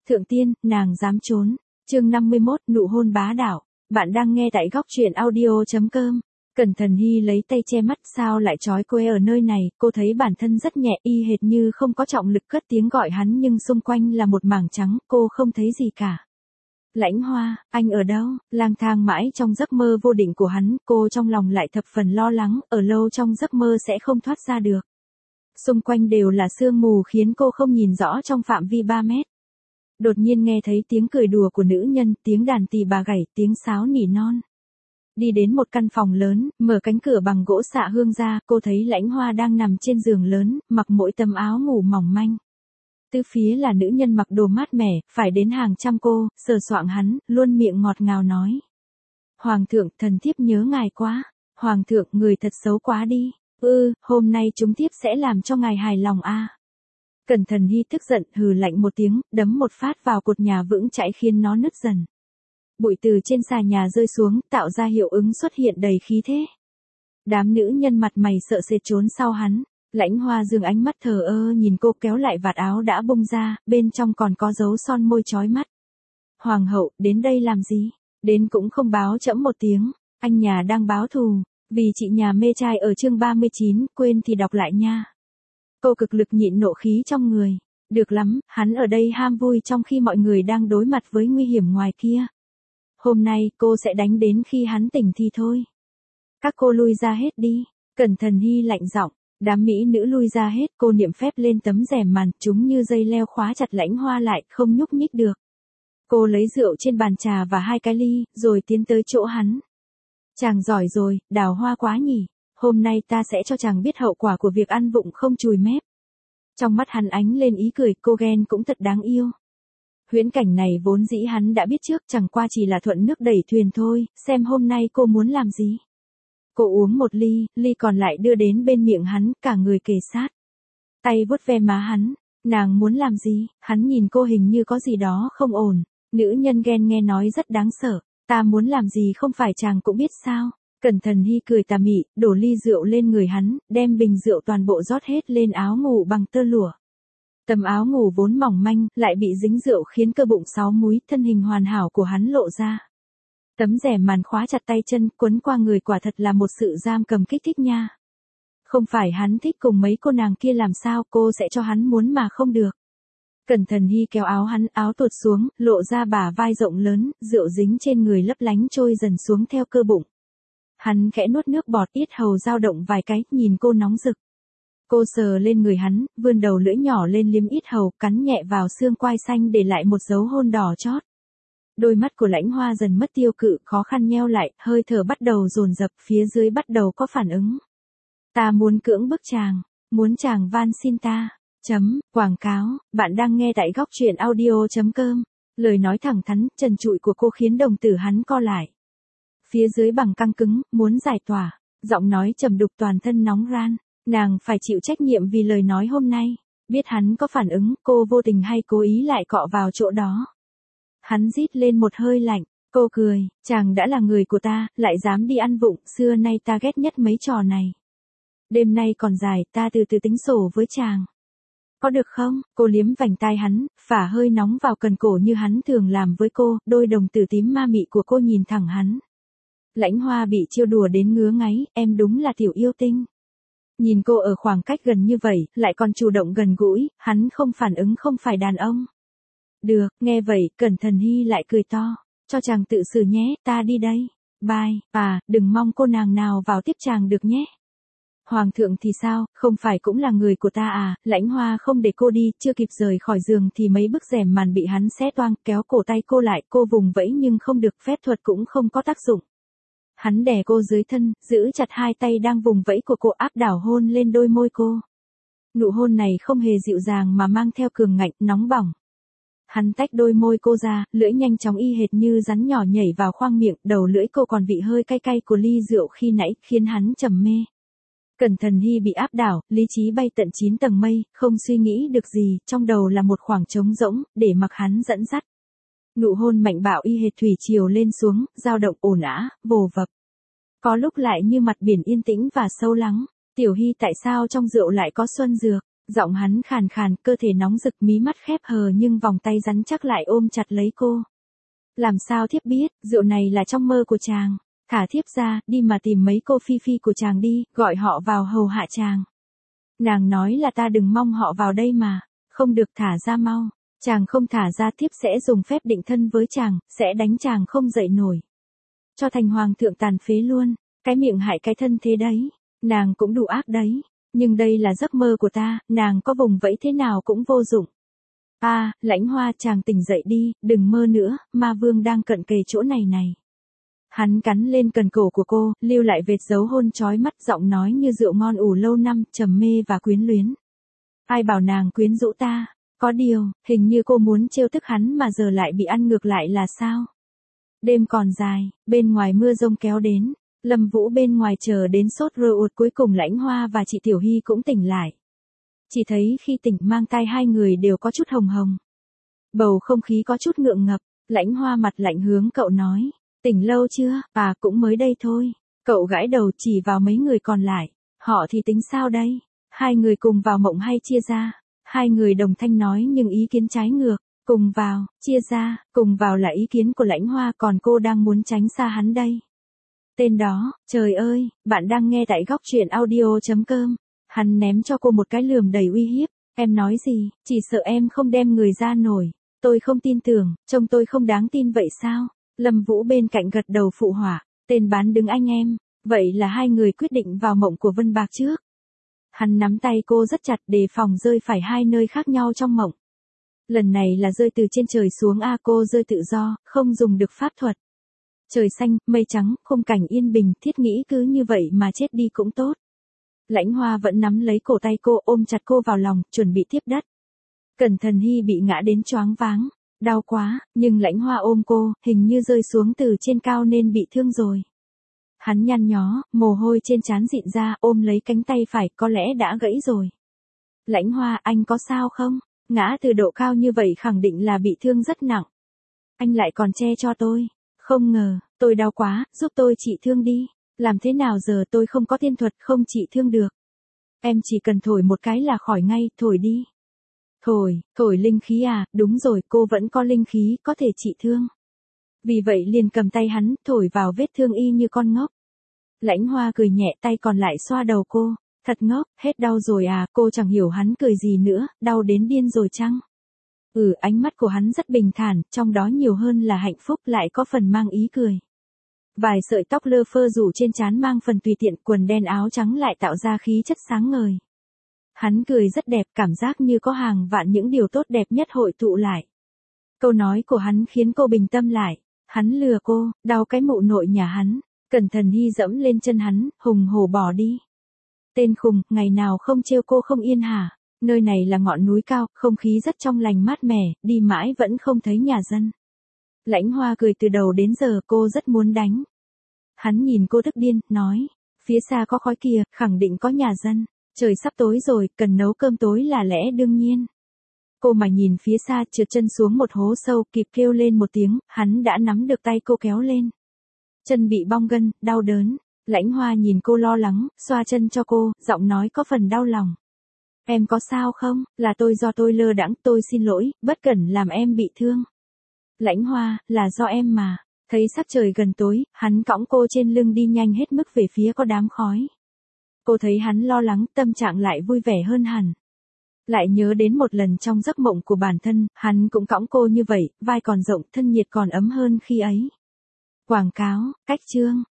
Thượng tiên, nàng dám trốn. Chương 51, nụ hôn bá đạo. Bạn đang nghe tại góc truyện audio.com. Cẩn Thận Hy lấy tay che mắt, sao lại trói cô ấy ở nơi này, cô thấy bản thân rất nhẹ, y hệt như không có trọng lực, cất tiếng gọi hắn nhưng xung quanh là một mảng trắng, cô không thấy gì cả. Lãnh Hoa, anh ở đâu? Lang thang mãi trong giấc mơ vô định của hắn, cô trong lòng lại thập phần lo lắng, ở lâu trong giấc mơ sẽ không thoát ra được. Xung quanh đều là sương mù khiến cô không nhìn rõ trong phạm vi 3 mét. Đột nhiên nghe thấy tiếng cười đùa của nữ nhân, tiếng đàn tỳ bà gảy, tiếng sáo nỉ non. Đi đến một căn phòng lớn, mở cánh cửa bằng gỗ xạ hương ra, cô thấy Lãnh Hoa đang nằm trên giường lớn, mặc mỗi tấm áo ngủ mỏng manh. Tứ phía là nữ nhân mặc đồ mát mẻ, phải đến hàng trăm cô, sờ soạng hắn, luôn miệng ngọt ngào nói. Hoàng thượng, thần thiếp nhớ ngài quá. Hoàng thượng, người thật xấu quá đi. Hôm nay chúng thiếp sẽ làm cho ngài hài lòng a. Cẩn Thận Hy tức giận, hừ lạnh một tiếng, đấm một phát vào cột nhà vững chãi khiến nó nứt dần. Bụi từ trên xà nhà rơi xuống, tạo ra hiệu ứng xuất hiện đầy khí thế. Đám nữ nhân mặt mày sợ sệt trốn sau hắn. Lãnh Hoa dương ánh mắt thờ ơ nhìn cô, kéo lại vạt áo đã bung ra, bên trong còn có dấu son môi chói mắt. Hoàng hậu, đến đây làm gì? Đến cũng không báo trẫm một tiếng, anh nhà đang báo thù, vì chị nhà mê trai ở chương 39, quên thì đọc lại nha. Cô cực lực nhịn nộ khí trong người. Được lắm, hắn ở đây ham vui trong khi mọi người đang đối mặt với nguy hiểm ngoài kia. Hôm nay, cô sẽ đánh đến khi hắn tỉnh thì thôi. Các cô lui ra hết đi. Cẩn Thận Hy lạnh giọng. Đám mỹ nữ lui ra hết, cô niệm phép lên tấm rèm màn, chúng như dây leo khóa chặt Lãnh Hoa lại, không nhúc nhích được. Cô lấy rượu trên bàn trà và 2 cái ly, rồi tiến tới chỗ hắn. Chàng giỏi rồi, đào hoa quá nhỉ. Hôm nay ta sẽ cho chàng biết hậu quả của việc ăn vụng không chùi mép. Trong mắt hắn ánh lên ý cười, cô ghen cũng thật đáng yêu. Huyễn cảnh này vốn dĩ hắn đã biết trước, chẳng qua chỉ là thuận nước đẩy thuyền thôi, xem hôm nay cô muốn làm gì. Cô uống một ly còn lại đưa đến bên miệng hắn, cả người kề sát. Tay vuốt ve má hắn, nàng muốn làm gì, hắn nhìn cô hình như có gì đó không ổn. Nữ nhân ghen nghe nói rất đáng sợ, ta muốn làm gì không phải chàng cũng biết sao. Cẩn Thận Hy cười tà mị, đổ ly rượu lên người hắn, đem bình rượu toàn bộ rót hết lên áo ngủ bằng tơ lụa. Tấm áo ngủ vốn mỏng manh, lại bị dính rượu khiến cơ bụng 6 múi, thân hình hoàn hảo của hắn lộ ra. Tấm rèm màn khóa chặt tay chân, quấn qua người, quả thật là một sự giam cầm kích thích nha. Không phải hắn thích cùng mấy cô nàng kia làm sao, cô sẽ cho hắn muốn mà không được. Cẩn Thận Hy kéo áo hắn, áo tuột xuống, lộ ra bả vai rộng lớn, rượu dính trên người lấp lánh trôi dần xuống theo cơ bụng. Hắn khẽ nuốt nước bọt, yết hầu dao động vài cái, nhìn cô nóng rực. Cô sờ lên người hắn, vươn đầu lưỡi nhỏ lên liếm yết hầu, cắn nhẹ vào xương quai xanh để lại một dấu hôn đỏ chót. Đôi mắt của Lãnh Hoa dần mất tiêu cự, khó khăn nheo lại, hơi thở bắt đầu dồn dập, phía dưới bắt đầu có phản ứng. Ta muốn cưỡng bức chàng, muốn chàng van xin ta. Quảng cáo, bạn đang nghe tại góc truyện audio.com. Lời nói thẳng thắn, trần trụi của cô khiến đồng tử hắn co lại. Phía dưới bằng căng cứng, muốn giải tỏa, giọng nói trầm đục, toàn thân nóng ran. Nàng phải chịu trách nhiệm vì lời nói hôm nay. Biết hắn có phản ứng, cô vô tình hay cố ý lại cọ vào chỗ đó. Hắn rít lên một hơi lạnh, cô cười, chàng đã là người của ta, lại dám đi ăn vụng, xưa nay ta ghét nhất mấy trò này. Đêm nay còn dài, ta từ từ tính sổ với chàng. Có được không? Cô liếm vành tai hắn, phả hơi nóng vào cần cổ như hắn thường làm với cô, đôi đồng tử tím ma mị của cô nhìn thẳng hắn. Lãnh Hoa bị trêu đùa đến ngứa ngáy, em đúng là tiểu yêu tinh. Nhìn cô ở khoảng cách gần như vậy, lại còn chủ động gần gũi, hắn không phản ứng không phải đàn ông. Được, nghe vậy, Cẩn Thận Hy lại cười to, cho chàng tự xử nhé, ta đi đây. Bye, đừng mong cô nàng nào vào tiếp chàng được nhé. Hoàng thượng thì sao, không phải cũng là người của ta à, Lãnh Hoa không để cô đi, chưa kịp rời khỏi giường thì mấy bức rèm màn bị hắn xé toang, kéo cổ tay cô lại, cô vùng vẫy nhưng không được, phép thuật cũng không có tác dụng. Hắn đè cô dưới thân, giữ chặt 2 tay đang vùng vẫy của cô, áp đảo hôn lên đôi môi cô. Nụ hôn này không hề dịu dàng mà mang theo cường ngạnh, nóng bỏng. Hắn tách đôi môi cô ra, lưỡi nhanh chóng y hệt như rắn nhỏ nhảy vào khoang miệng, đầu lưỡi cô còn vị hơi cay cay của ly rượu khi nãy, khiến hắn trầm mê. Cẩn Thận Hy bị áp đảo, lý trí bay tận 9 tầng mây, không suy nghĩ được gì, trong đầu là một khoảng trống rỗng, để mặc hắn dẫn dắt. Nụ hôn mạnh bạo y hệt thủy triều lên xuống, dao động ồn ào, vồ vập. Có lúc lại như mặt biển yên tĩnh và sâu lắng. Tiểu Hy, tại sao trong rượu lại có xuân dược? Giọng hắn khàn khàn, cơ thể nóng rực, mí mắt khép hờ nhưng vòng tay rắn chắc lại ôm chặt lấy cô. Làm sao thiếp biết, rượu này là trong mơ của chàng. Thả thiếp ra, đi mà tìm mấy cô phi phi của chàng đi, gọi họ vào hầu hạ chàng. Nàng nói là ta đừng mong họ vào đây mà. Không được, thả ra mau. Chàng không thả ra thiếp sẽ dùng phép định thân với chàng, sẽ đánh chàng không dậy nổi. Cho thành hoàng thượng tàn phế luôn, cái miệng hại cái thân thế đấy. Nàng cũng đủ ác đấy. Nhưng đây là giấc mơ của ta, nàng có vùng vẫy thế nào cũng vô dụng. Lãnh Hoa, chàng tỉnh dậy đi, đừng mơ nữa, ma vương đang cận kề chỗ này này. Hắn cắn lên cần cổ của cô, lưu lại vệt dấu hôn chói mắt, giọng nói như rượu ngon ủ lâu năm, trầm mê và quyến luyến. Ai bảo nàng quyến rũ ta? Có điều, hình như cô muốn trêu tức hắn mà giờ lại bị ăn ngược lại là sao? Đêm còn dài, bên ngoài mưa rông kéo đến. Lâm Vũ bên ngoài chờ đến sốt ruột, cuối cùng Lãnh Hoa và chị Tiểu Hy cũng tỉnh lại. Chỉ thấy khi tỉnh mang tai hai người đều có chút hồng hồng. Bầu không khí có chút ngượng ngập, Lãnh Hoa mặt lạnh hướng cậu nói, tỉnh lâu chưa? Cũng mới đây thôi. Cậu gãi đầu chỉ vào mấy người còn lại, họ thì tính sao đây? Hai người cùng vào mộng hay chia ra? Hai người đồng thanh nói nhưng ý kiến trái ngược, cùng vào, chia ra, cùng vào là ý kiến của Lãnh Hoa còn cô đang muốn tránh xa hắn đây. Tên đó, trời ơi, bạn đang nghe tại góc truyện audio.com. Hắn ném cho cô một cái lườm đầy uy hiếp. Em nói gì, chỉ sợ em không đem người ra nổi. Tôi không tin tưởng, trông tôi không đáng tin vậy sao? Lâm Vũ bên cạnh gật đầu phụ họa. Tên bán đứng anh em. Vậy là hai người quyết định vào mộng của Vân Bạc trước. Hắn nắm tay cô rất chặt đề phòng rơi phải hai nơi khác nhau trong mộng. Lần này là rơi từ trên trời xuống, cô rơi tự do, không dùng được pháp thuật. Trời xanh, mây trắng, khung cảnh yên bình, thiết nghĩ cứ như vậy mà chết đi cũng tốt. Lãnh Hoa vẫn nắm lấy cổ tay cô, ôm chặt cô vào lòng, chuẩn bị tiếp đất. Cẩn Thận Hy bị ngã đến choáng váng, đau quá, nhưng Lãnh Hoa ôm cô, hình như rơi xuống từ trên cao nên bị thương rồi. Hắn nhăn nhó, mồ hôi trên trán rịn ra, ôm lấy cánh tay phải, có lẽ đã gãy rồi. Lãnh Hoa, anh có sao không? Ngã từ độ cao như vậy khẳng định là bị thương rất nặng. Anh lại còn che cho tôi. Không ngờ, tôi đau quá, giúp tôi trị thương đi. Làm thế nào giờ, tôi không có tiên thuật, không trị thương được. Em chỉ cần thổi một cái là khỏi ngay, thổi đi. Thổi linh khí đúng rồi, cô vẫn có linh khí, có thể trị thương. Vì vậy liền cầm tay hắn, thổi vào vết thương y như con ngốc. Lãnh Hoa cười nhẹ, tay còn lại xoa đầu cô. Thật ngốc, hết đau rồi cô chẳng hiểu hắn cười gì nữa, đau đến điên rồi chăng? Ánh mắt của hắn rất bình thản, trong đó nhiều hơn là hạnh phúc, lại có phần mang ý cười. Vài sợi tóc lơ phơ rủ trên trán mang phần tùy tiện, quần đen áo trắng lại tạo ra khí chất sáng ngời. Hắn cười rất đẹp, cảm giác như có hàng vạn những điều tốt đẹp nhất hội tụ lại. Câu nói của hắn khiến cô bình tâm lại. Hắn lừa cô, đau cái mụ nội nhà hắn. Cẩn Thận Hy dẫm lên chân hắn, hùng hổ bỏ đi. Tên khùng, ngày nào không trêu cô không yên hả? Nơi này là ngọn núi cao, không khí rất trong lành mát mẻ, đi mãi vẫn không thấy nhà dân. Lãnh Hoa cười từ đầu đến giờ, cô rất muốn đánh. Hắn nhìn cô tức điên, nói, phía xa có khói kìa, khẳng định có nhà dân. Trời sắp tối rồi, cần nấu cơm tối là lẽ đương nhiên. Cô mà nhìn phía xa, trượt chân xuống một hố sâu, kịp kêu lên một tiếng, hắn đã nắm được tay cô kéo lên. Chân bị bong gân, đau đớn. Lãnh Hoa nhìn cô lo lắng, xoa chân cho cô, giọng nói có phần đau lòng. Em có sao không? Là do tôi lơ đãng, tôi xin lỗi, bất cẩn làm em bị thương. Lãnh Hoa, là do em mà. Thấy sắc trời gần tối, hắn cõng cô trên lưng đi nhanh hết mức về phía có đám khói. Cô thấy hắn lo lắng, tâm trạng lại vui vẻ hơn hẳn. Lại nhớ đến một lần trong giấc mộng của bản thân, hắn cũng cõng cô như vậy, vai còn rộng, thân nhiệt còn ấm hơn khi ấy. Quảng cáo, cách chương.